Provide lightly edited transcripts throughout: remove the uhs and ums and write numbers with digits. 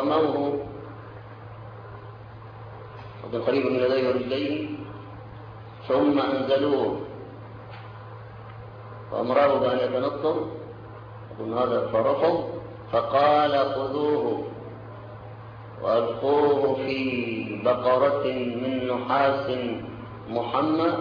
فرموه وكان قريب من يديه ورجليه، ثم أنزلوه وأمراه بأن يتنطر، يقول هذا فرفض، فقال خذوه وألقوه في بقرة من نحاس محمى.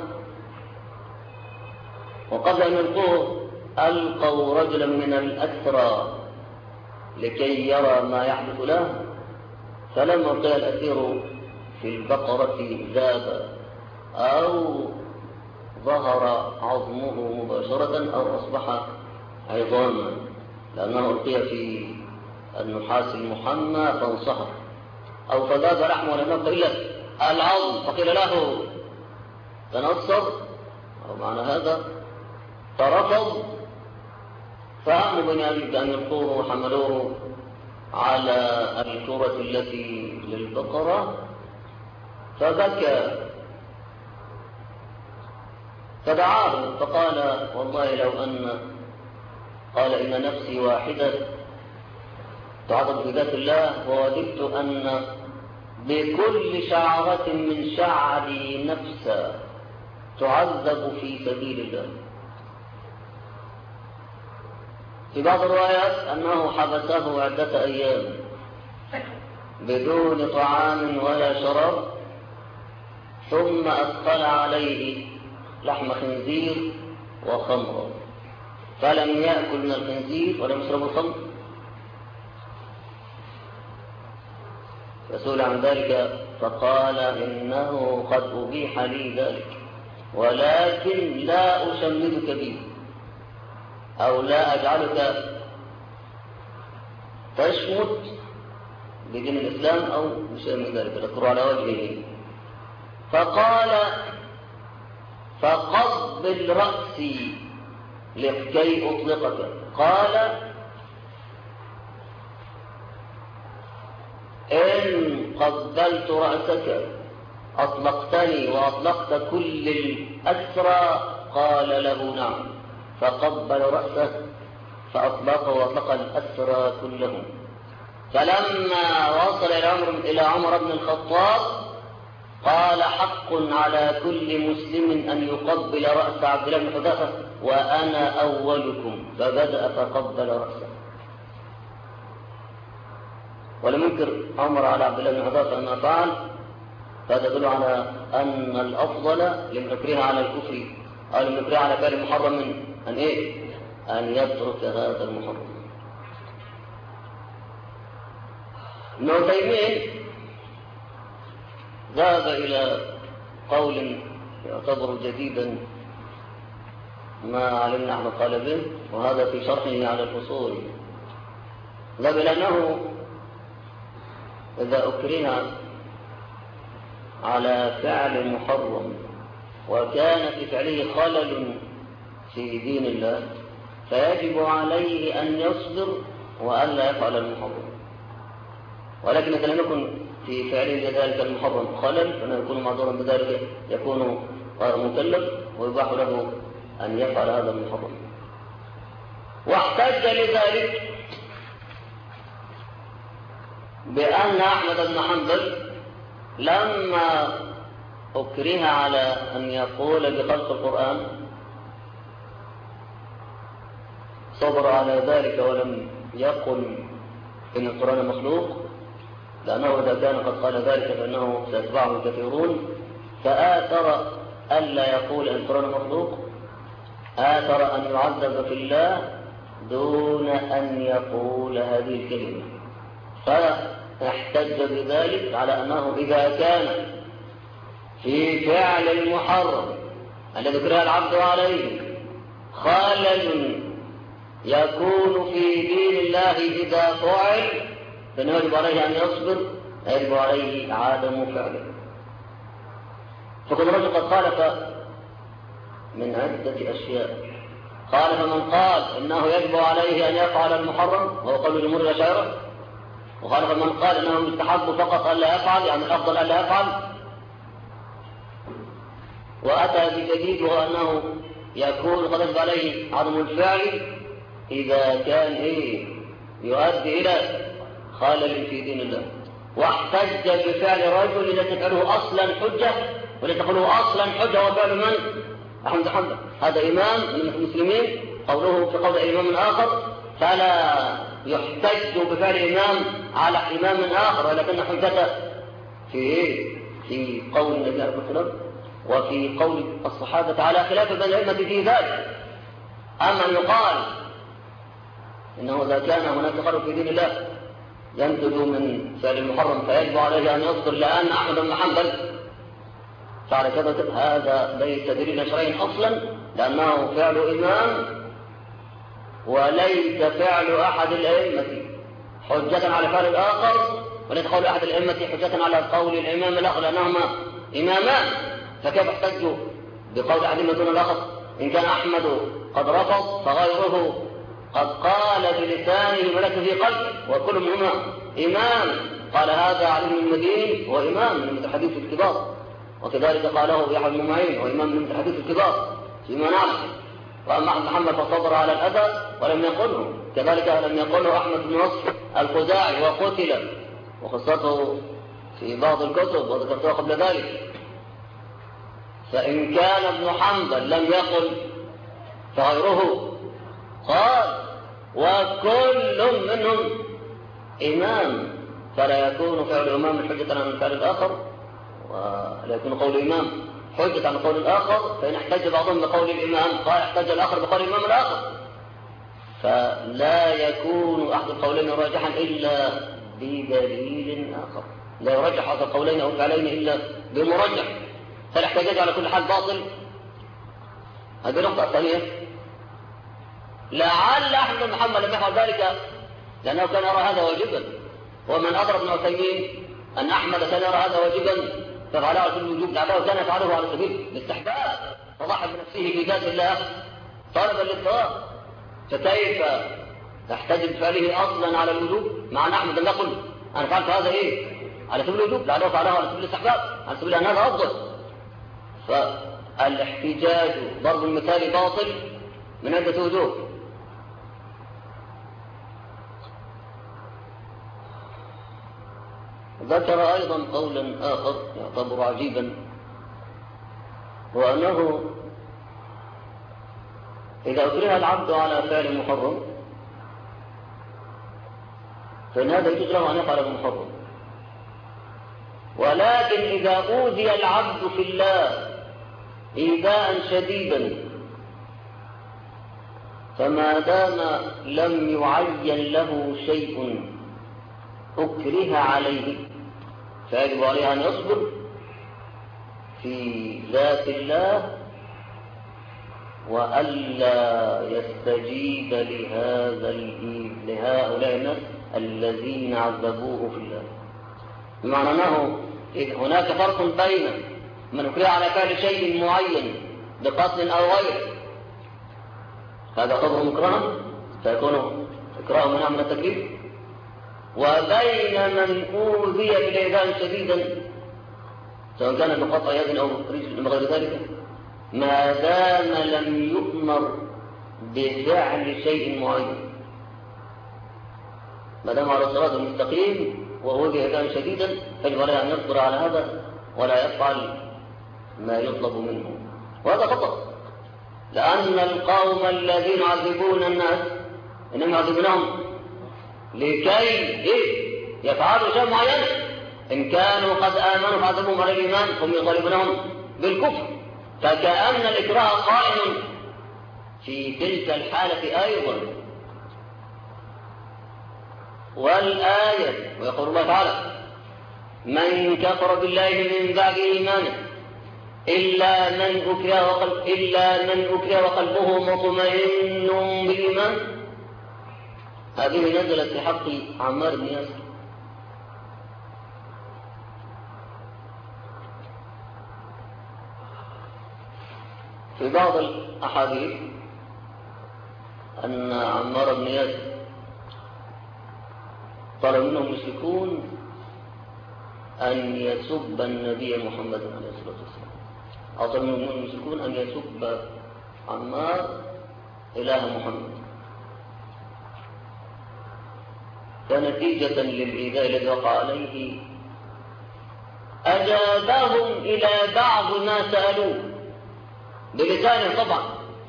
وقبل أن يلقوه ألقوا رجلا من الأسرى لكي يرى ما يحدث له، فلما ألقي الأسير في البقرة ذاب أو ظهر عظمه مباشرة أو أصبح عظاما، لأنه ألقي في النحاس المحمى فانصهر، أو فذاب لحمه ولم يبق إلا العظم، فقيل له تنصر أو معنى هذا، فرفض. فأموا بأن يلقوه وحملوه على الكرة التي للبقرة، فبكى فدعاه فقال والله لو أن قال إن نفسي واحدة تعظم في ذات الله، ووددت أن بكل شعرة من شعري نفسا تعذب في سبيل الله. في بعض الروايات أنه حبسه عدة أيام بدون طعام ولا شراب، ثم أدخل عليه لحم خنزير وخمر، فلم يأكل من الخنزير ولم يشرب الخمر. فسئل عن ذلك فقال إنه قد أبيح لي ذلك، ولكن لا أشمدك به أو لا أجعلك تشمت بدين الإسلام أو بشيء من ذلك، تذكر على وجهه. فقال فقبل رأسي لكي أطلقك. قال إن قبلت رأسك أطلقتني وأطلقت كل الأسرى؟ قال له نعم. فقبل رأسه فأطلقه وأطلق الأسرى كلهم. فلما وصل إلى عمر بن الخطاب قال حق على كل مسلم أن يقبل رأس عبد الله بن حذافة وأنا أولكم، فبدأ فقبل رأسه. ولم ينكر عمر على عبد الله بن حذافة أنه فعل، فهذا يدل على أن الأفضل لمن يكره على الكفر أو لمن يكره على فعل محرم من أن يترك هذا المحرم. ابن تيمية ذهب إلى قول يعتبر جديدا ما علمنا احنا قال به، وهذا في شرحه على الفصول. ذهب إلى أنه إذا أكره على فعل محرم وكان في فعله خلل في دين الله فيجب عليه أن يصبر وألا يفعل المحرم، ولكن إذا لم يكن في فعله ذلك المحرم خلل فإنه يكون معذورا بذلك، يكون غير مكلف ويباح له أن يفعل هذا المحرم. واحتج لذلك بأن أحمد بن حنبل لما أكره على أن يقول بخلق القرآن صبر على ذلك ولم يقل إن القرآن مخلوق، لأنه إذا كان قد قال ذلك فإنه سيتبعه الكثيرون، فآثر ألا يقول إن القرآن مخلوق، آثر أن يعذب في الله دون أن يقول هذه الكلمة. فاحتج بذلك على أنه إذا كان في فعل المحرم الذي كره العبد عليه خلل يكون في دين الله إذا فعل فإنه يجب عليه أن يصبر، يجب عليه عدم فعله. فكل رجل قد خالف من عدة أشياء. قال فمن قال إنه يجب عليه أن يفعل المحرم وهو قول جمهور الأشاعرة، وقال فمن قال إنه مستحب فقط ألا يفعل، يعني الأفضل ألا يفعل، وأتى بجديد وهو أنه يكون قد يجب عليه عدم الفعل إذا كان يؤدي إلى خلل في دين الله، واحتج بفعل رجل لا تفعله أصلا حجة ولا تقوله أصلا حجة وفعل من؟ أحمد حنبل. هذا إمام من المسلمين، قوله في قول إمام آخر فلا يحتج بفعل إمام على إمام آخر، ولكن حجته في قول النبي عليه الصلاة والسلام وفي قول الصحابة على خلاف بين الأئمة في ذلك. أما أن يقال إنه إذا كان هناك خلل في دين الله ينتج من فعل المحرم فيجب عليه أن يصدر لأن أحمد بن حنبل فعل كذا، هذا ليس دليلا شرعيا أصلا، لأنه فعل إمام وليس فعل أحد الأئمة حجة على فعل الآخر، وليس قول أحد الأئمة حجة على قول الإمام الآخر، لأنهما إمامان. فكيف احتجوا بقول أحدهما دون الآخر؟ إن كان أحمد قد رفض فغيره قد قال بلسانه وليس في قلبه، وكل منهما إمام. قال هذا علي بن المديني هو إمام من المتحدث الكبار، وكذلك قاله يحيى بن معين وإمام من المتحدث الكبار فيما نعلم. وأما أحمد محمد فصبر على الأذى ولم يقله، كذلك لم يقله أحمد بن نصر الخزاعي وقتل، وقصته في بعض الكتب وذكرتها قبل ذلك. فإن كان ابن حنبل لم يقل فغيره قال، وكل منهم إمام، فلا يكون فعل الإمام حجة عن فعل الآخر، ولا يكون قول الإمام حجة عن قول الآخر. فإن احتج بعضهم بقول الإمام قال احتج الآخر بقول الإمام الآخر، فلا يكون أحد القولين راجحا إلا بدليل آخر، لا يرجح أحد القولين أو الفعلين إلا بمرجح، فالاحتجاج على كل حال باطل. هذه نقطة ثانية. لعل أحمد بن محمد لم يفعل ذلك لأنه كان يرى هذا واجبا، ومن أدرك ابن عثيمين أن أحمد كان يرى هذا واجبا ففعله على سبيل الوجوب، لعله كان يفعله على سبيل الاستحباب، فضحى بنفسه في ذات الله طالبا للثواب. فكيف تحتج بفعله أصلا على الوجوب مع أن أحمد لم يقل أنا فعلت هذا على سبيل الوجوب، لعله فعله على سبيل الاستحباب، على سبيل أن هذا أفضل. فالاحتجاج ضرب المثال باطل من عدة وجوه. ذكر أيضا قولا آخر يعتبر عجيبا، وأنه إذا أكره العبد على فعل محرم فإن هذا يجوز له أن يفعل المحرم، ولكن إذا أوذي العبد في الله إيذاء شديدا فما دام لم يعين له شيء أكره عليه فيجب عليه أن يصبر في ذات الله وألا يستجيب لهؤلاء الناس الذين عذبوه في الله. بمعنى أنه هناك فرق بين من أكره على فعل شيء معين بقتل أو غيره، هذا قدر مكرها فيكون إكراه منع من التكليف، وبين من أوذي بالإيذاء شديدا سواء كان بقطع يد أو رجل غير ذلك ما دام لم يؤمر بفعل شيء معين، ما دام على الصراط المستقيم وأوذي إيذاء شديدا فيجب عليه أن يصبر على هذا ولا يفعل ما يطلب منه. وهذا خطأ، لأن القوم الذين يعذبون الناس إنهم يعذبونهم لكي يفعلوا شيء معين. إن كانوا قد آمنوا فعذبهم على الإيمان هم يطالبونهم بالكفر، فكأن الإكراه قائم في تلك الحالة أيضا. والآية ويقول الله تعالى من كفر بالله من بعد إيمانه إلا من أكره وقلبه مطمئن بالإيمان. هذه نزلت في حق عمار بن ياسر. في بعض الأحاديث أن عمار بن ياسر طلب منهم المشركون أن يسب النبي محمد عليه الصلاة والسلام، أو طلب منهم المشركون أن يسب عمار إله محمد، كنتيجة للإيذاء الذي وقع عليه أجابهم إلى بعض ما سألوه بلسانه طبعا،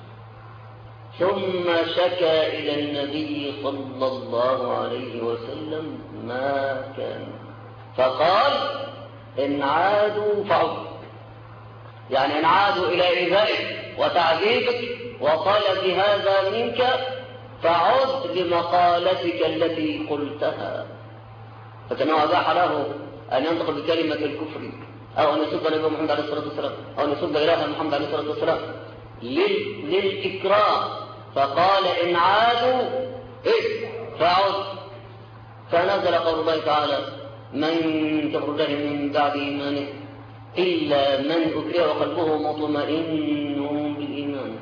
ثم شكى إلى النبي صلى الله عليه وسلم ما كان، فقال إن عادوا فعدوا، يعني إن عادوا إلى إيذائك وتعذيبك وطلب هذا منك فعد لمقالتك التي قلتها. فكانه أباح له أن ينطق بكلمة الكفر أو أن يسب نبي محمد عليه الصلاة والسلام أو أن يسب إله محمد عليه الصلاة والسلام للإكراه، فقال إن عادوا فعد. فنزل قول الله تعالى من كفر بالله من بعد إيمانه إلا من أكره وقلبه مطمئن بالإيمان.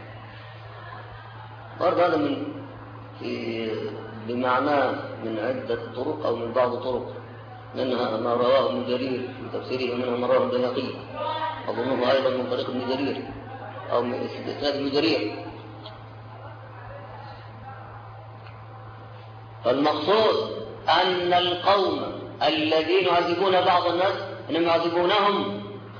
برضه هذا بمعناه من عدة طرق أو من بعض طرق، منها ما رواه ابن جرير في تفسيره ومنها ما رواه البيهقي أظنه أيضا من طريق ابن جرير أو من إسناد ابن جرير. فالمقصود أن القوم الذين يعذبون بعض الناس إنما يعذبونهم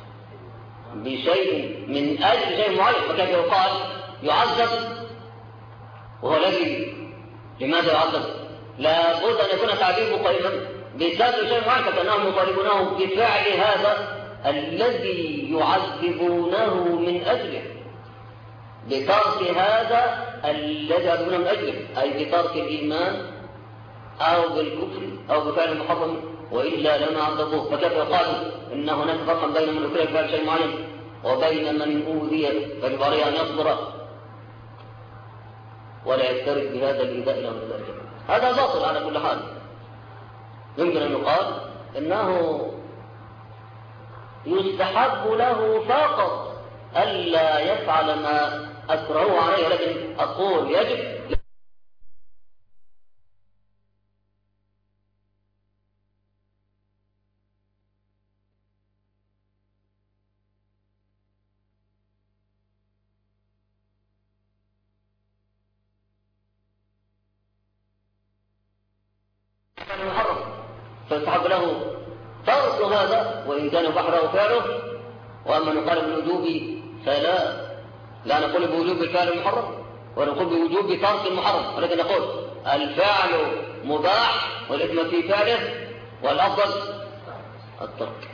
بشيء من أجل شيء معين، وكيف يقال يعذب وهو الذي لماذا يعذب؟ لا بد أن يكون تعذيبه قائما بسبب شيء معين، فكأنهم يطالبونه بفعل هذا الذي يعذبونه من أجله، بترك هذا الذي يعذبونه من أجله، أي بترك الإيمان أو بالكفر أو بفعل المحرم، وإلا لما عذبوه. فكيف يقال إن هناك فرقا بين من أكره بفعل شيء معين وبين من أوذي فالبريء أن يصبر ولا يفترق بهذا الإيذاء إلى من ذلك؟ هذا باطل على كل حال. يمكن أن يقال إنه يستحب له فقط ألا يفعل ما أكرهه عليه، ولكن أقول يجب المحرم، فيستحب له ترك هذا وإن كان بحره فعله. وأما نقال بالوجوب فلا نقول بوجوب الفعل المحرم ونقول بوجوب ترك المحرم، ولكن نقول الفعل مباح والإثم في فعله والأفضل الترك.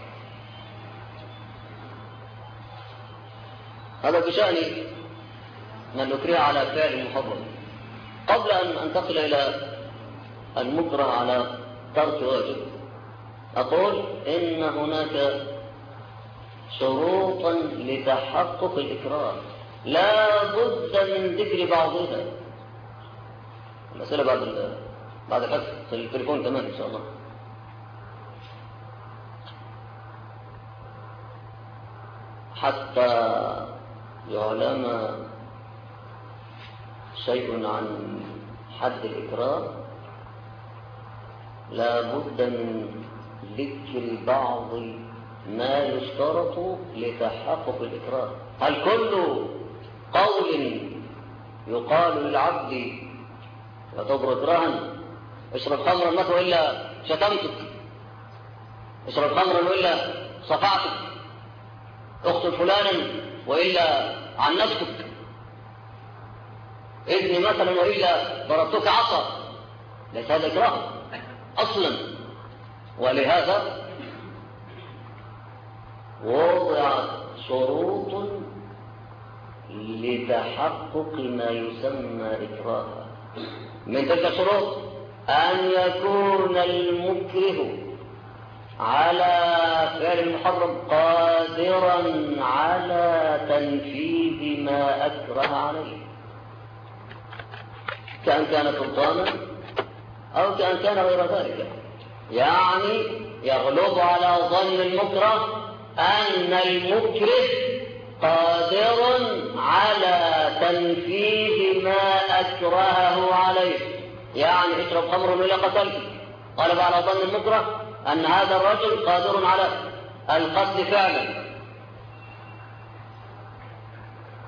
هذا بشأن من أكره على فعل المحرم. قبل أن أنتقل إلى المكره على ترك واجب، أقول إن هناك شروطا لتحقق الإكراه لا بد من ذكر بعضها. المسألة بعد الحفظ في التليفون كمان إن شاء الله. حتى يعلم شيء عن حد الإكراه لا بد من ذكر بعض ما يشترط لتحقق الإكراه. هل كل قول يقال للعبد يعتبر إكراها؟ اشرب خمرا مثلا وإلا شتمتك، اشرب خمرا وإلا صفعتك، اقتل فلانا وإلا عنفتك، اذني مثلا وإلا ضربتك عصا، ليس هذا إكراه أصلا. ولهذا وضعت شروط لتحقق ما يسمى إكراها. من تلك الشروط أن يكون المكره على فعل المحرم قادرا على تنفيذ ما أكره عليه، كأن كان سلطانا أو كأن كان غير ذلك. يعني يغلب على ظن المكره أن المكره قادر على تنفيذ ما أكرهه عليه. يعني اشرب خمر ولا قتلك، غلب على ظن المكره أن هذا الرجل قادر على القتل فعلا.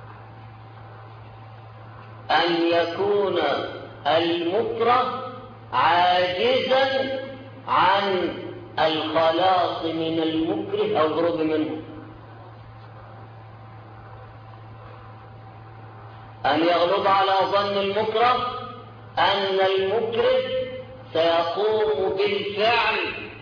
أن يكون المكره عاجزا عن الخلاص من المكره أو الهروب منه. أن يغلب على ظن المكره أن المكره سيقوم بالفعل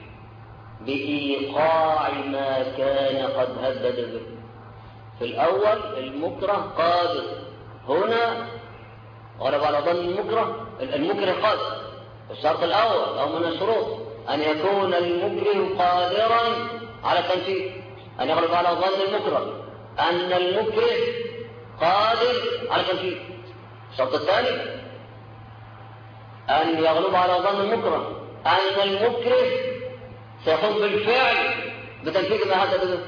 بإيقاع ما كان قد هدد به. في الأول المكره قادر، هنا غلب على ظن المكره قادر. الشرط الأول أو من الشروط أن يكون المكره قادرا على تنفيذ، أن يغلب على ظن المكره أن المكره قادر على تنفيذ. الشرط الثاني أن يغلب على ظن المكره أن المكره سيقوم بالفعل بتنفيذ ما هدد به.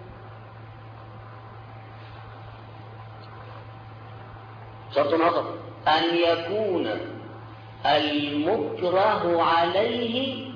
شرط آخر أن يكون المكره عليه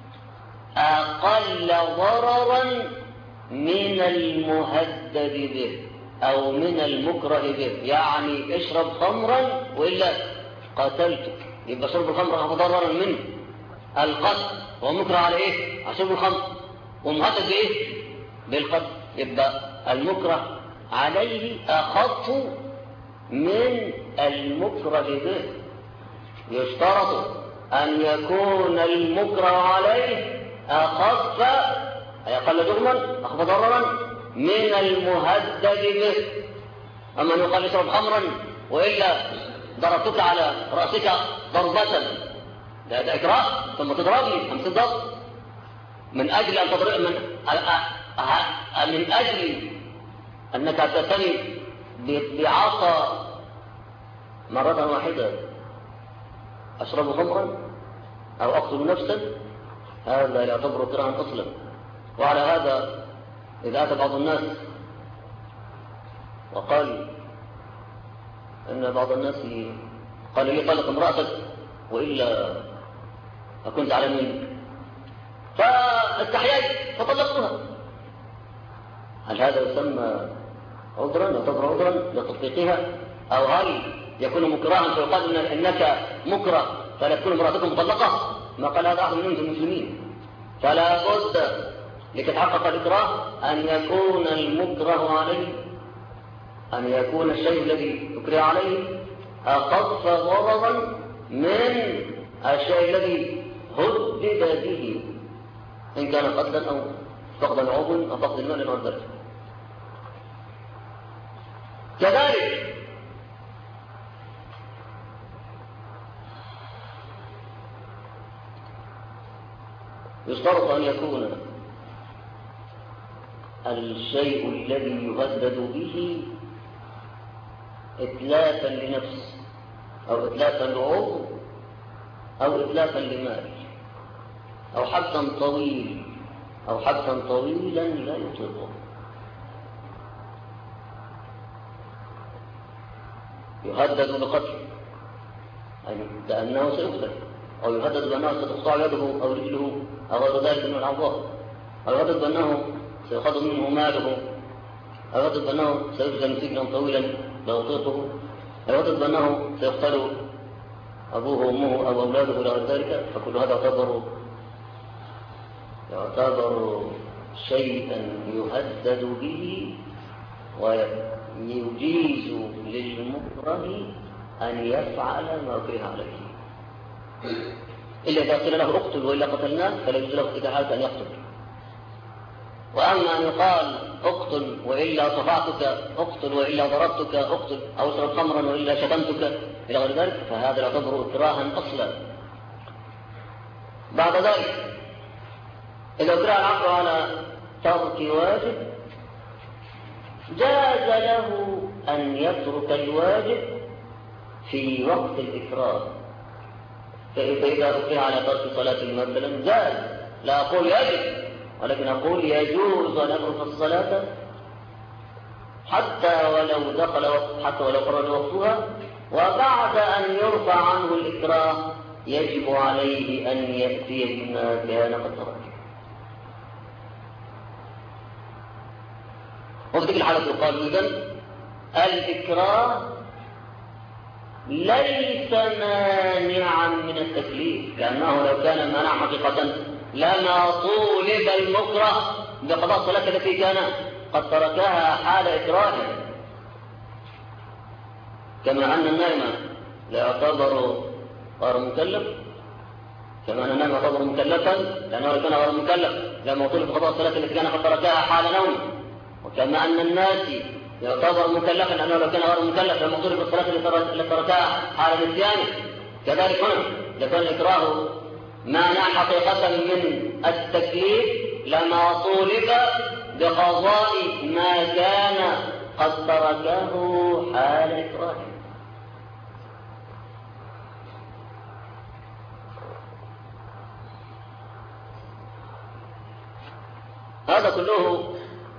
أقل ضررا من المهدد به أو من المكره به. يعني اشرب خمرا وإلا قتلتك، يبقى شرب الخمر أخذ ضررا منه القتل، هو مكره على إيه؟ على شرب الخمر، ومهدد بإيه؟ بالقتل. يبقى المكره عليه أخف من المكره به. يشترط أن يكون المكره عليه أخف أي أقل جرما أخف ضررا من المهدد به. أما أن يقال اشرب خمرا وإلا ضربتك على رأسك ضربة، ده إكراه، ثم تضربني أم تضرب من أجل أن تضرب من أجل أنك تأتني بعصا مرة واحدة أشرب خمرا أو أقتل نفسا، هذا يعتبر اكراها أصلا. وعلى هذا إذا أتى بعض الناس وقال أن بعض الناس قال لي طلق امرأتك وإلا أكنت على منك، فاستحييت فطلقتها، هل هذا يسمى عذرا يعتبر عذرا لتطبيقها؟ أو هل يكون مكرها فيقال إنك مكره فلا تكون امرأتكم مطلقة؟ ما قال هذا أحد من المسلمين. فلا بد لتتحقق الإكراه أن يكون المكره عليه، أن يكون الشيء الذي يكره عليه أخف ضررا من الشيء الذي هدد به، إن كان قتلا أو فقد العضو أو فقد المال أو البرد. كذلك يشترط أن يكون الشيء الذي يهدد به إتلافا لنفس أو إتلافا لعضو أو إتلافا لمال أو حبسا طويل أو حبسا طويلا لا يطلقه. يهدد بقتل أي كأنه سيقتل، أو يهدد بأنه ستقطع يده أو رجله أو غير ذلك من الأعضاء، أو يهدد بأنه سيأخذ منه ماله، أو يهدد بأنه سيسجن سجنا طويلا لا يطيقه، أو يهدد بأنه سيقتل أبوه وأمه أو أولاده إلى غير ذلك. فكل هذا يعتبر شيئا يهدد به ويجيز للمكره أن يفعل ما كره عليه، إلا إذا قيل له اقتل وإلا قتلناه فلا يجوز له في حالة أن يقتل. وأما أن يقال اقتل وإلا صفعتك، اقتل وإلا ضربتك، اقتل أو اشرب خمرا وإلا شتمتك إلى غير ذلك، فهذا يعتبر إكراها أصلا. بعد ذلك إذا أكره العبد على ترك واجب جاز له أن يترك الواجب في وقت الإكراه. فإذا أكره على ترك صلاة مثلا جاز، لا أقول يجب ولكن أقول يجوز أن يترك الصلاة حتى ولو خرج وقتها، وبعد أن يرفع عنه الإكراه يجب عليه أن يأتي بما كان قد ترك. وفي تلك الحالة يقال إذن الإكراه ليس مانعا من التكليف، لأنه لو كان مانع حقيقة لما طولب المكره بقضاء الصلاة التي كان قد تركها حال إكراه، كما أن النائم لا يعتبر غير مكلف، كما أن النائم يعتبر مكلفا لأنه لو كان غير مكلف لما طولب بقضاء الصلاة التي كان قد تركها حال نوم، وكما أن الناسي يعتبر مكلفا لأنه لو كان غير مكلف لما طولب الصلاة التي تركها حال نسيان. كذلك هنا يكون الإكراه مانع حقيقة من التكليف لما طولب بقضاء ما كان قد تركه حال إكراه. هذا كله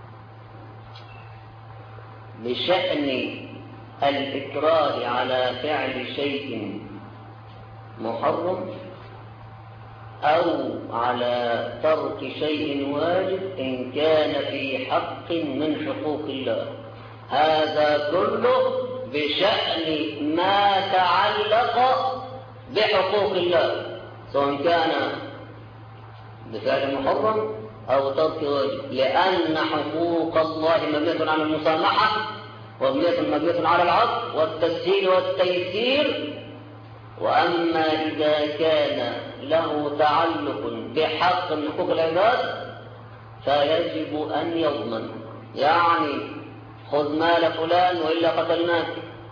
بشأن الإكراه على فعل شيء محرم أو على ترك شيء واجب إن كان في حق من حقوق الله. هذا كله بشأن ما تعلق بحقوق الله، سواء كان بفعل محرم أو ترك واجب، لأن حقوق الله مبنية على المسامحة ومبنية على العفو والتسهيل والتيسير. وأما إذا كان له تعلق بحق من حقوق العباد فيجب أن يضمن، يعني خذ مال فلان وإلا قتلناك،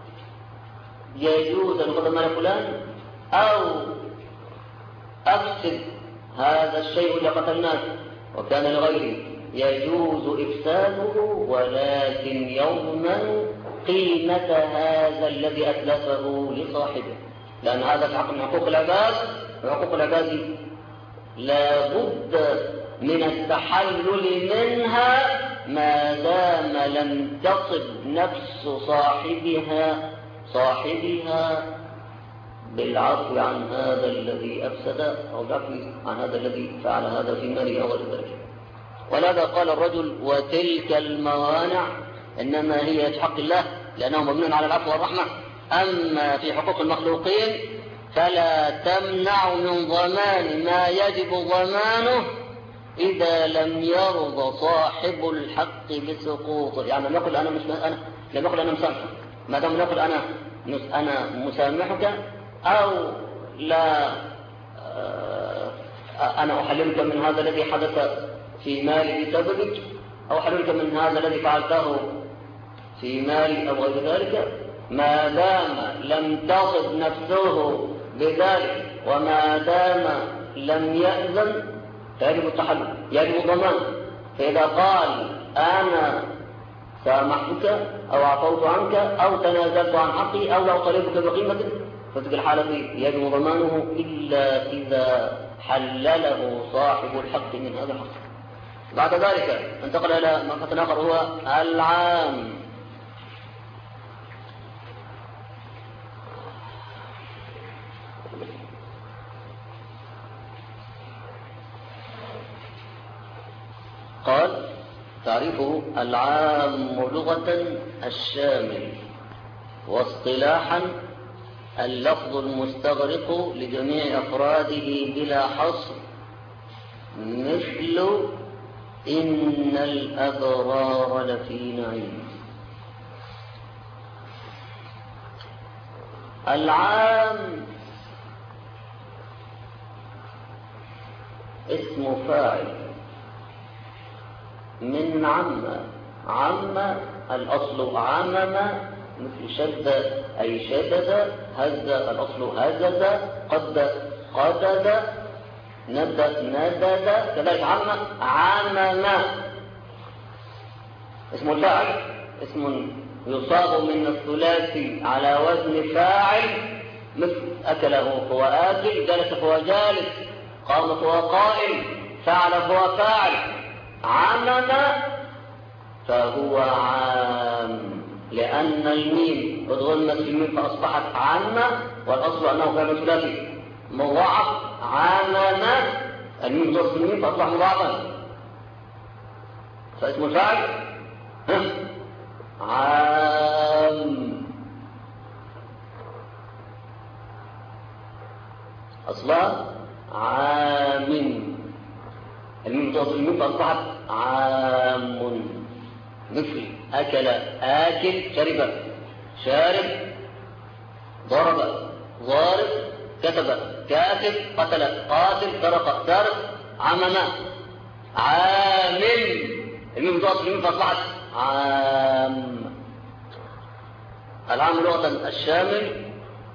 يجوز أن يأخذ مال فلان، أو أفسد هذا الشيء وإلا قتلناك وكان لغيره، يجوز إفساده ولكن يضمن قيمة هذا الذي أتلفه لصاحبه، لأن هذا في حق من حقوق العباد، وحقوق العباد لا بد من التحلل منها ما دام لم تصب نفس صاحبها بالعفو عن هذا الذي أفسد أو بالعفو عن هذا الذي فعل هذا في ماله أو غير ذلك. ولهذا قال الرجل: وتلك الموانع إنما هي في حق الله لأنه مبني على العفو والرحمة، أما في حقوق المخلوقين فلا تمنع من ضمان ما يجب ضمانه إذا لم يرضى صاحب الحق بسقوطه. يعني لم يقل أنا مسامحك، ما دام يقول أنا مسامحك أو لا أنا أحللك من هذا الذي حدث في مالي بسببك، أو أحللك من هذا الذي فعلته في مالي أو غير ذلك، ما دام لم تصب نفسه بذلك وما دام لم يأذن فيجب التحلل، يجب ضمان. فإذا قال أنا سامحتك أو عفوت عنك أو تنازلت عن حقي أو لا أطالبك بقيمة، فتلك الحالة يجب ضمانه إلا إذا حلله صاحب الحق من هذا الحق. بعد ذلك انتقل إلى مبحث آخر هو العام. قال: تعريفه: العام لغة الشامل، واصطلاحا اللفظ المستغرق لجميع أفراده بلا حصر، مثل إن الأبرار لفي نعيم. العام اسم فاعل من عم الأصل عمم، مثل شد أي شدد، هز الأصل هزز، قدد، ندد، كذلك عمم. اسم الفاعل اسم يصاب من الثلاثي على وزن فاعل، مثل أكله فهو آكل، جلس فهو جالس، قام فهو قائم، فعل فهو فاعل. عمم فهو عام لأن الميم اتغنت في الميم فأصبحت عامة، والأصل أنه كان ثلاثي مضاعف. عمم الميم ضرب الميم فأصبح مضاعفا، فاسم الفاعل عام. أصلها عام، الميم تصل الميم فأصبحت عام، مثل أكل آكل، شرب شارب، ضرب ضارب، كتب كاتب، قتل قاتل، سرق سارق، عمم عامل، الميم تصل الميم فأصبحت عام. العام لغة الشامل،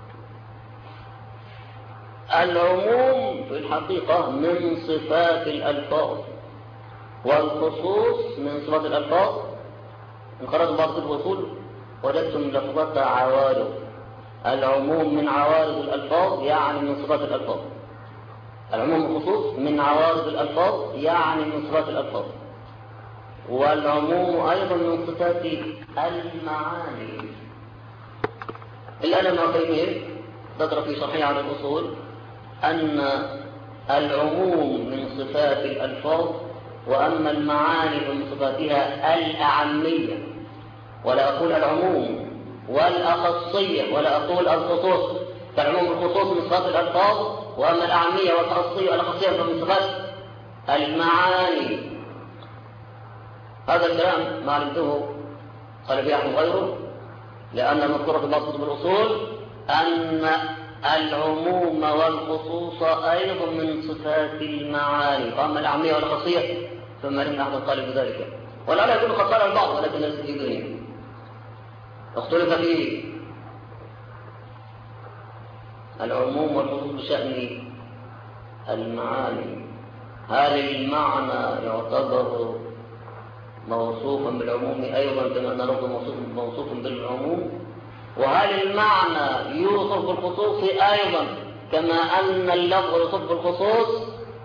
العموم في الحقيقة من صفات الألفاظ، والخصوص من صفات الألفاظ. إن قرأت بعض كتب الأصول وجدتم لفظة عوارض، العموم من عوارض الألفاظ يعني من صفات الألفاظ، العموم والخصوص من عوارض الألفاظ يعني من صفات الألفاظ، والعموم أيضا من صفات المعاني. الآن ابن عثيمين ذكر في شرحه على الأصول أن العموم من صفات الألفاظ، وأما المعاني من صفاتها الأعمية، ولا أقول العموم والأخصية ولا أقول الخصوص، فالعموم والخصوص من صفات الألفاظ، وأما الأعمية والأخصية من صفات المعاني. هذا الكلام ما علمته قال به أحد غيره، لأن المذكورة في بعض كتب الأصول أن العموم والخصوص أيضا من صفات المعاني، وأما الأعمية والخاصية فما لم أحد قال بذلك، ولعل يكون قد قال البعض ولكن ليس في دينه. اختلف في العموم والخصوص بشأن المعاني، هل المعنى يعتبر موصوفا بالعموم أيضا كما أن لفظ موصوف بالعموم، وهل المعنى يوصف بالخصوص أيضا كما أن اللفظ يوصف بالخصوص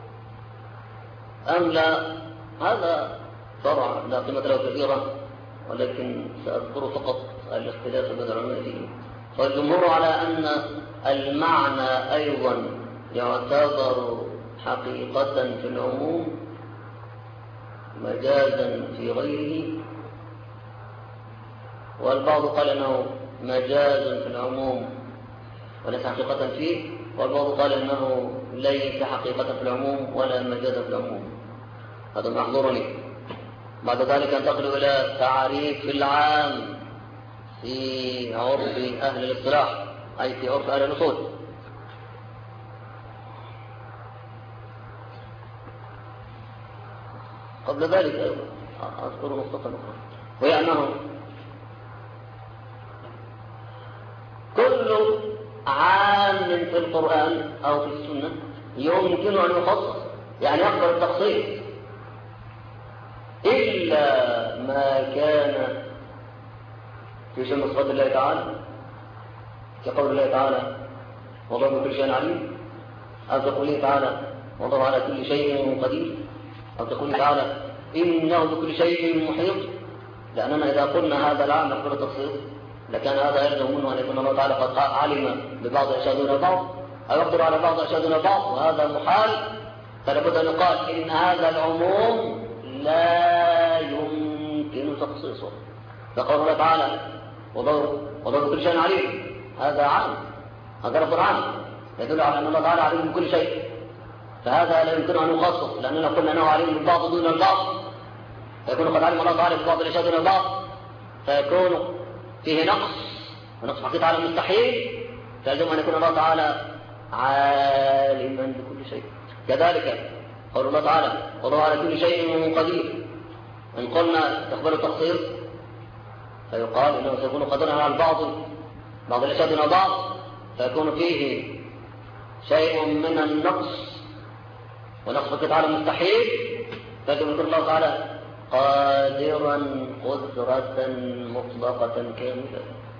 أم لا؟ هذا فرع لا قيمة له كثيرا، ولكن سأذكر فقط الاختلاف بين العلماء فيه. والجمهور على أن المعنى أيضا يعتبر حقيقة في العموم مجازا في غيره، والبعض قال أنه مجاز في العموم وليس حقيقة فيه، والبعض قال أنه ليس حقيقة في العموم ولا مجاز في العموم. هذا محظورني. بعد ذلك انتقل إلى تعريف العام في عرف أهل الاصطلاح، أي في عرف أهل الأصول. قبل ذلك أذكر نقطة أخرى، وهي أنه كل عام في القرآن أو في السنة يمكن أن يخصص، يعني يقبل التخصيص، إلا ما كان في شأن صفات الله تعالى، كقول الله تعالى والله بكل شيء عليم، أو كقوله تعالى والله على كل شيء قدير، أو كقوله تعالى إنه بكل شيء محيط. لأننا إذا قلنا هذا العام يقبل التخصيص لكان هذا يلزم منه أن يكون الله تعالى قد علم ببعض أشياء دون بعض، أو يقدر على بعض أشياء دون بعض، وهذا محال. فلا بد أن يقال إن هذا العموم لا يمكن تخصيصه. فقال الله تعالى والله بكل شيء عليم، هذا عام، هذا لفظ عام يدل على أن الله تعالى عليم بكل شيء، فهذا لا يمكن أن يخصص، لأننا قلنا أنه عليم بالبعض دون البعض، فيكون قد علم الله تعالى ببعض الأشياء دون البعض، فيكون فيه ونقص حقيقة على المستحيل، فيجب أن يكون الله تعالى عالما بكل شيء. كذلك قول الله تعالى والله على كل شيء قدير، إن قلنا تقبل التخصيص فيقال إنه سيكون قدرا على بعض الأشياء دون بعض، فيكون فيه شيء من النقص ونقص حقيقة على المستحيل، فيجب أن يكون الله تعالى قادرا قدرة مطلقة كاملة.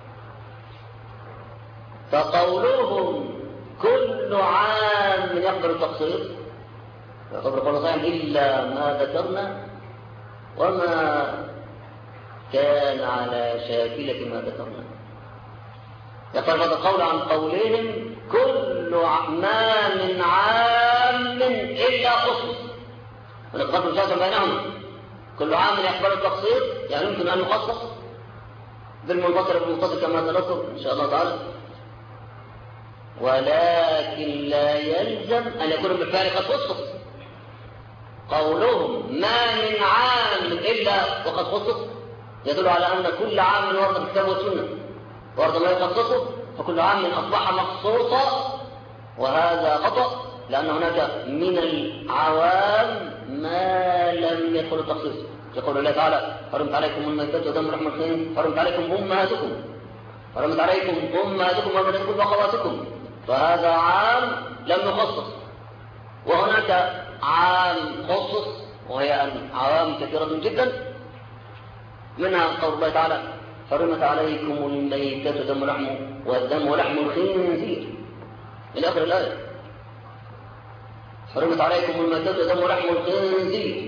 فقولهم كل عام يقبل التخصيص يعتبر قول صحيح إلا ما ذكرنا وما كان على شاكلة ما ذكرنا. يقول هذا القول عن قولهم كل ما من عام إلا خصوص، ونقدر الجاسم بينهم. كل عام يقبل التخصيص يعني يمكن أن يخصص بالمنفصل بالمتصل كما سنذكر إن شاء الله تعالى، ولكن لا يلزم أن يكون بالفعل قد خصص. قولهم ما من عام إلا وقد خصص يدل على أن كل عام ورد بالكتاب والسنة ورد ما يخصصه، فكل عام أصبح مخصوصا، وهذا خطأ، لأن هناك من العوام ما لم يدخل التخصيص. يقول الله تعالى: حرمت عليكم الميتة ودم لحم الخنزير، حرمت عليكم أمهاتكم، حرمت عليكم أمهاتكم وبناتكم وأخواتكم، فهذا عام لم يخصص. وهناك عام خصص، وهي عوام كثيرة جدا، منها قول الله تعالى: حرمت عليكم الميتة والدم ولحم الخنزير إلى آخر الآية. حرمت عليكم الميتة والدم ولحم الخنزير.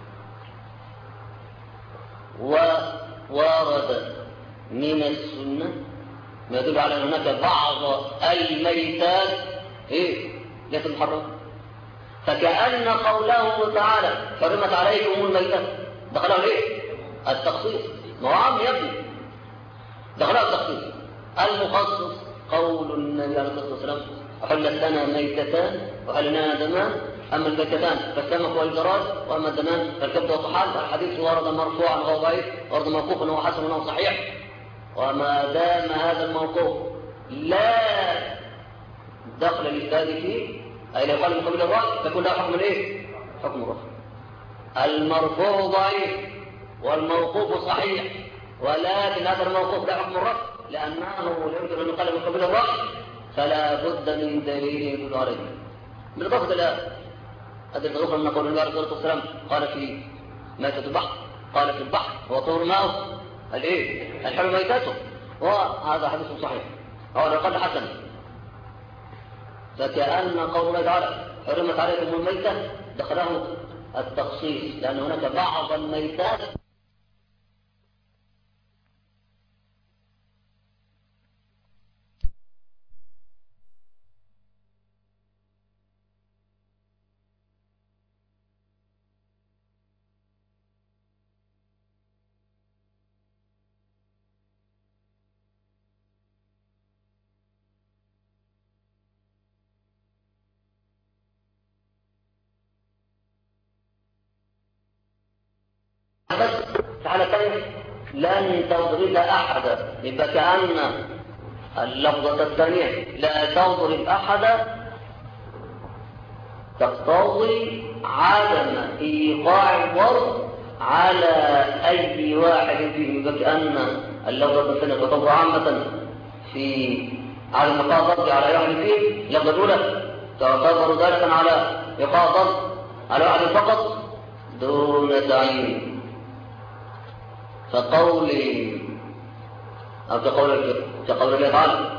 وورد من السنة ما يدل على أن هناك بعض الميتات ليست محرمة، فكأن قوله تعالى حرمت عليكم الميتة دخله التخصيص، ما هو عام يبني دخله التخصيص. المخصص قول النبي عليه الصلاة والسلام: أحلت لنا ميتتان وأحلنا دمان، أما الميتتان فالسمك والجراد، وأما الدمان فالكبد والطحال. الحديث ورد مرفوعا وهو ضعيف، ورد موقوفا وهو حسن وهو صحيح. وما دام هذا الموقوف لا دخل للإسناد فيه، أي لا يقال من قبيل الرأي، فيكون له حكم حكم الرفع. المرفوع ضعيف والموقوف صحيح، ولكن هذا الموقوف لا حكم الرفع، لأنه لا يمكن أن يقال من قبيل الرأي، فلا بد من دليل يدل عليه. بالإضافة إلى أدلة أخرى من قول النبي عليه الصلاة والسلام قال في ميتة البحر، قال في البحر وطهور ماؤه الحل ميتاته، وهذا حديث صحيح أو على الأقل حسن. فكأن قول الله تعالى حرمت عليكم الميتة دخله التخصيص، لأن هناك بعض الميتات حالتين لن تضرب أحدا، يبقى كأن اللفظة الثانية لا تضرب أحدا تقتضي عدم إيقاع الضرب على أي واحد فيهم، يبقى كأن اللفظة الثانية تقتضي عامة في على إيقاع الضرب على واحد فيهم. اللفظة الأولى تعتبر ذلك على إيقاع الضرب على واحد فقط دون تعيين. فقولي أو كقول الله تعالى: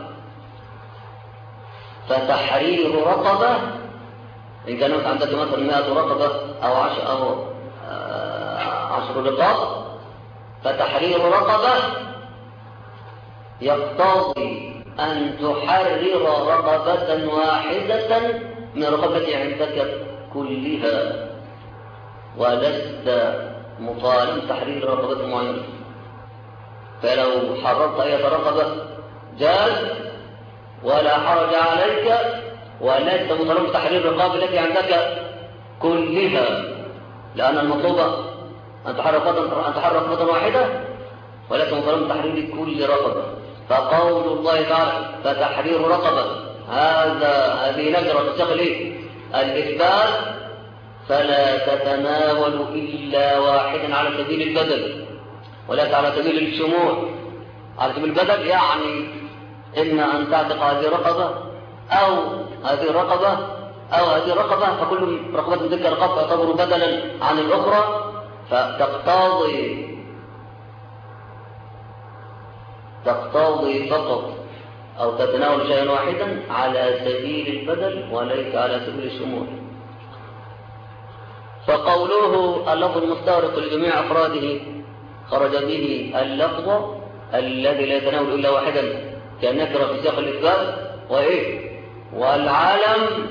فتحرير رقبة، إن كانت عندك مثلا 100 رقبة أو 10 رقاب، فتحرير رقبة يقتضي أن تحرر رقبة واحدة من رقبة عندك كلها، ولست مطالب تحرير رقبة معينة. فلو حررت أي رقبة جاز ولا حرج عليك، ولست مطالب تحرير الرقابة التي عندك كلها، لأن المطلوب أن تحرر رقبة واحدة، ولست مطالب تحرير كل رقبة. فقول الله تعالى فتحرير رقبة هذه نكرة تستغل الإثبات، فلا تتناول إلا واحدا على سبيل البدل وليس على سبيل الشمول. على سبيل البدل يعني إما أن تعتق هذه الرقبة أو هذه الرقبة أو هذه الرقبة، فكل رقبة من تلك الرقبة تعتبر بدلا عن الأخرى، فتقتضي فقط أو تتناول شيئا واحدا على سبيل البدل وليس على سبيل الشمول. فقوله اللفظ المستغرق لجميع أفراده خرج به اللفظ الذي لا يتناول إلا واحدا كالنكرة في سياق الإثبات والعالم.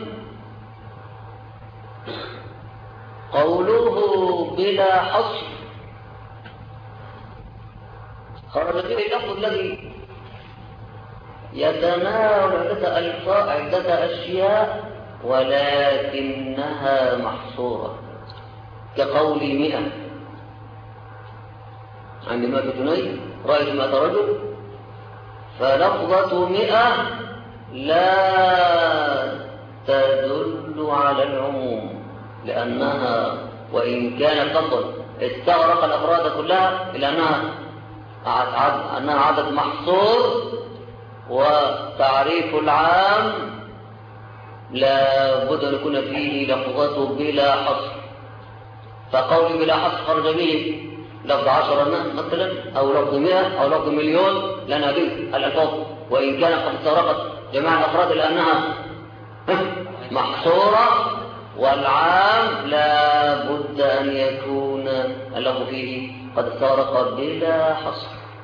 قوله بلا حصر خرج به اللفظ الذي يتناول عدة أشياء ولكنها محصورة، كقول 100. عندما في تنين رأيت 100 رجل، فلفظة 100 لا تدل على العموم، لأنها وإن كانت لفظا استغرق الأفراد كلها إلا أنها عدد محصور، وتعريف العام لا بد أن يكون فيه لفظته بلا حصر. فقولي بلا حصر خرج به لفظ 10 مثلا، أو لفظ 100 أو لفظ 1,000,000 لأن هذه الألفاظ وإن كانت قد استغرقت جميع الأفراد لأنها محصورة، والعام لا بد أن يكون اللفظ فيه قد استغرق بلا حصر.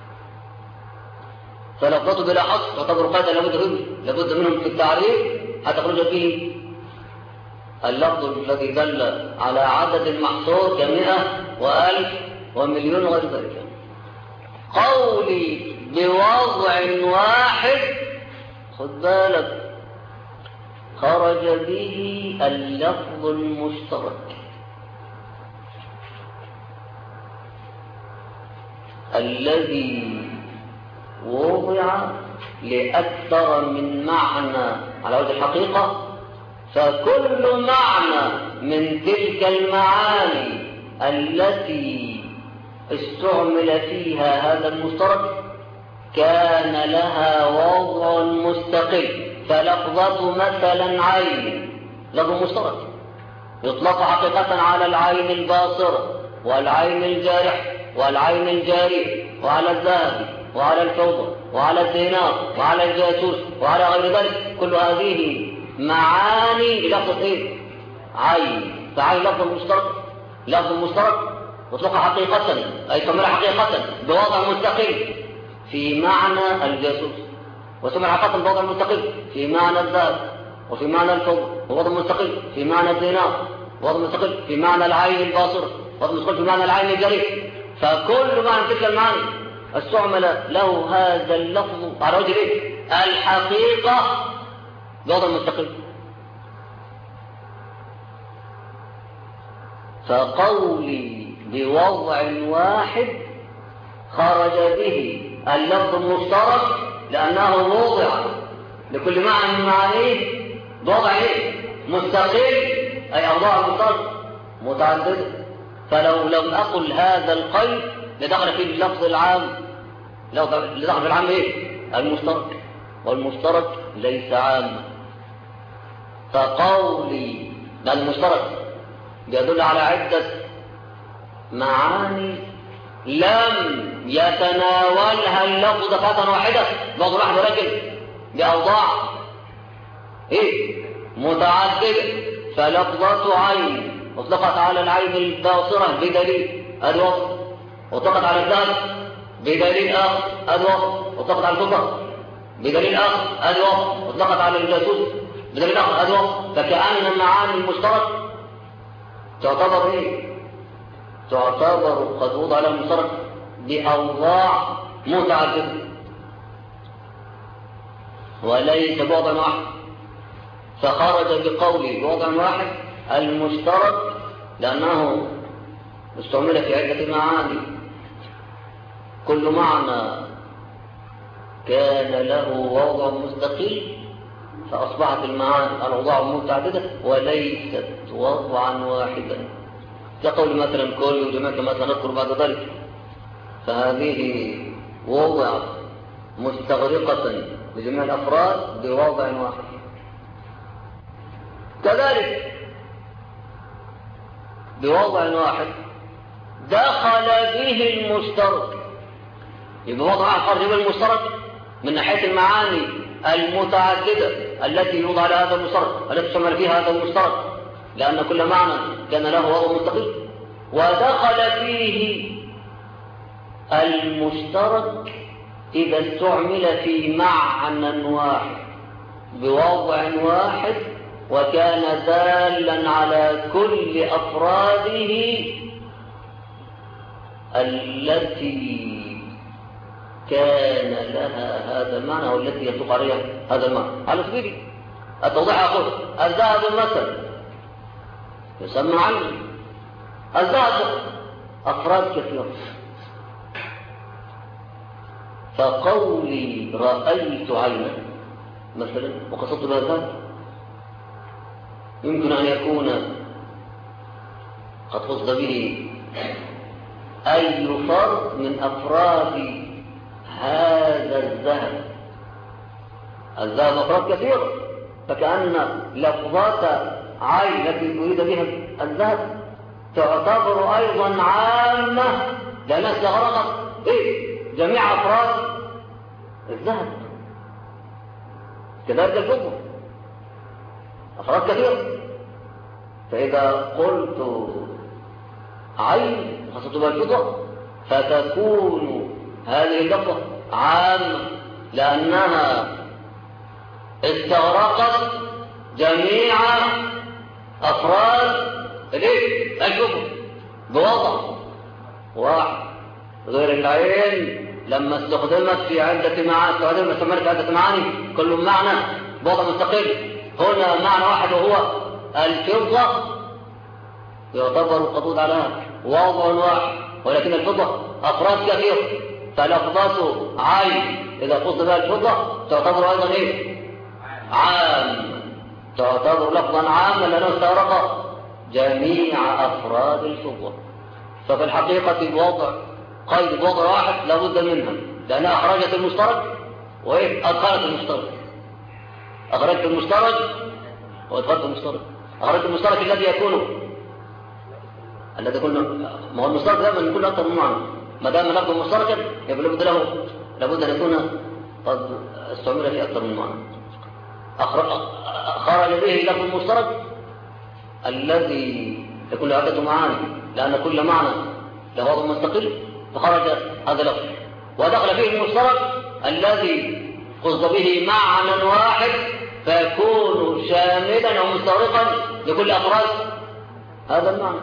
فلفظته بلا حصر تعتبر قاعدة لابد منهم في التعريف حتى يخرج فيه اللفظ الذي دل على عدد محصور ك100 و1000 و1,000,000 وغير ذلك. قولي بوضع واحد، خد بالك، خرج به اللفظ المشترك الذي وضع لأكثر من معنى على وجه الحقيقة، فكل معنى من تلك المعاني التي استعمل فيها هذا المشترك كان لها وضع مستقل. فلفظة مثلا عين لفظ مشترك يطلق حقيقة على العين الباصرة والعين الجارح والعين الجارية وعلى الذهب وعلى الفضة وعلى الدينار وعلى الجاسوس وعلى غير ذلك. كل هذه معاني لفظ ايه؟ عين. فعين لفظ مشترك يطلق حقيقة أي تعمل حقيقة بوضع مستقل في معنى الجاسوس، وسمع حقيقة بوضع مستقل في معنى الذهب وفي معنى الفضة، ووضع مستقل في معنى الدينار، ووضع مستقل في معنى العين الباصرة، ووضع مستقل في معنى العين الجارية. فكل معنى تلك المعاني استعمل له هذا اللفظ على وجه الحقيقة بوضع مستقل. فقولي بوضع واحد خرج به اللفظ المشترك لأنه وضع لكل معنى من معانيه بوضع مستقل، أي أوضاع مشترك متعددة. فلو لم أقل هذا القيد لدخل فيه اللفظ العام، لدخل في العام المشترك، والمشترك ليس عاما. فقولي المشترك يدل على عدة معاني لم يتناولها اللفظ دفعة واحدة، لفظ واحد ولكن بأوضاع متعددة. فلفظة عين اطلقت على العين الباصرة بدليل الوصف، واطلقت على الذهب بدليل آخر الوصف، واطلقت على الفضة بدليل آخر الوصف، واطلقت على الجاسوس بدليل آخر الوصف. فكأن المعاني المشترك تعتبر تعتبر قد وضع لها المشترك بأوضاع متعددة وليس بوضع واحد. فخرج بقوله بوضع واحد المشترك لأنه استعمل في عدة معاني، كل معنى كان له وضع مستقل، فأصبحت المعاني الأوضاع متعددة وليست وضعا واحدا. كقول مثلا كل وجماعة كما سنذكر بعد ذلك، فهذه وضع مستغرقة لجميع الأفراد بوضع واحد. كذلك بوضع واحد دخل به المشترك، يبقى وضع واحد خرج به المشترك من ناحية المعاني المتعددة التي يوضع لها هذا المشترك، التي تشمل فيها هذا المشترك، لأن كل معنى كان له وضع مستقل. ودخل فيه المشترك إذا استعمل في معنى واحد بوضع واحد وكان دالا على كل أفراده التي كان لها هذا المعنى والتي يطلق عليها هذا المعنى. على سبيل التوضيح أقول الذهب مثلا يسمى علم. الذهب أفراد كثيرة، فقولي رأيت عينا مثلا وقصدت بها الذهب يمكن أن يكون قد قصد به أي فرد من أفراد هذا الذهب. الذهب أفراد كثيرة، فكأن لفظات عين التي أريد بها الذهب تعتبر أيضا عامة لأنها استغرقت جميع أفراد الذهب. كذلك الفضة أفراد كثيرة، فإذا قلت عين خاصة بالفضة فتكون هذه اللفظة عامة لأنها استغرقت جميع أفراد الفضة بوضع واحد. غير العين لما استخدمت في عدة معاني، استخدمت في عدة معاني كل معنى بوضع مستقل. هنا معنى واحد وهو الفضة يعتبر القطود على وضع واحد، ولكن الفضة أفراد كثيرة، فلفظات عين إذا قصد بها الفضة تعتبر أيضا عام، تعتبر لفظا عاما لأنه استغرق جميع أفراد الفضة. ففي الحقيقة بوضع قيد بوضع واحد لابد منها لأنها أخرجت المشترك أدخلت المشترك. أخرجت المشترك وأدخلت المشترك. أخرجت المشترك الذي يكون ما هو المشترك دائما يكون أكثر من معنى. ما دام لفظ مشتركا يبقى لابد أن يكون قد استعمل فيه أكثر من معنى. خرج به لفظ المشترك الذي يكون له عدة معاني لأن كل معنى له وضع مستقل، فخرج هذا اللفظ. ودخل فيه المشترك الذي قصد به معنى واحد فيكون شاملا أو مستغرقا لكل أفراد هذا المعنى.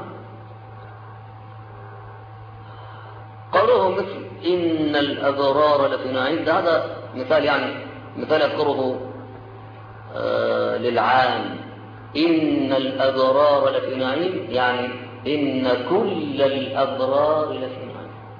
قوله مثل إن الأبرار لفي نعيم، هذا مثال مثال أذكره للعام. إن الأبرار لفي نعيم يعني إن كل الأبرار لفي نعيم.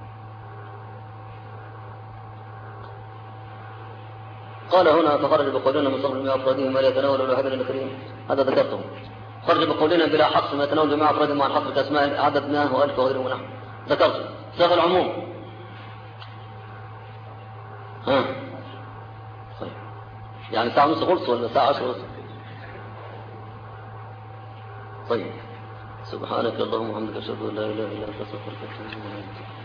قال هنا فخرج بقولنا من صبر جميع أفرادهم ما لا يتناول ولا أحد الكريم، هذا ذكرته. خرج بقولنا بلا حصر ما يتناول جميع أفرادهم مع الحصر كأسماء عدد 100 وألف وغيره ونحو ذكرته. صيغ العموم طيب. يعني ساعة ونص خلص ولا ساعة 10 ونص؟ طيب. سبحانك اللهم وبحمدك أشهد أن لا إله إلا أنت أستغفرك وأتوب إليك.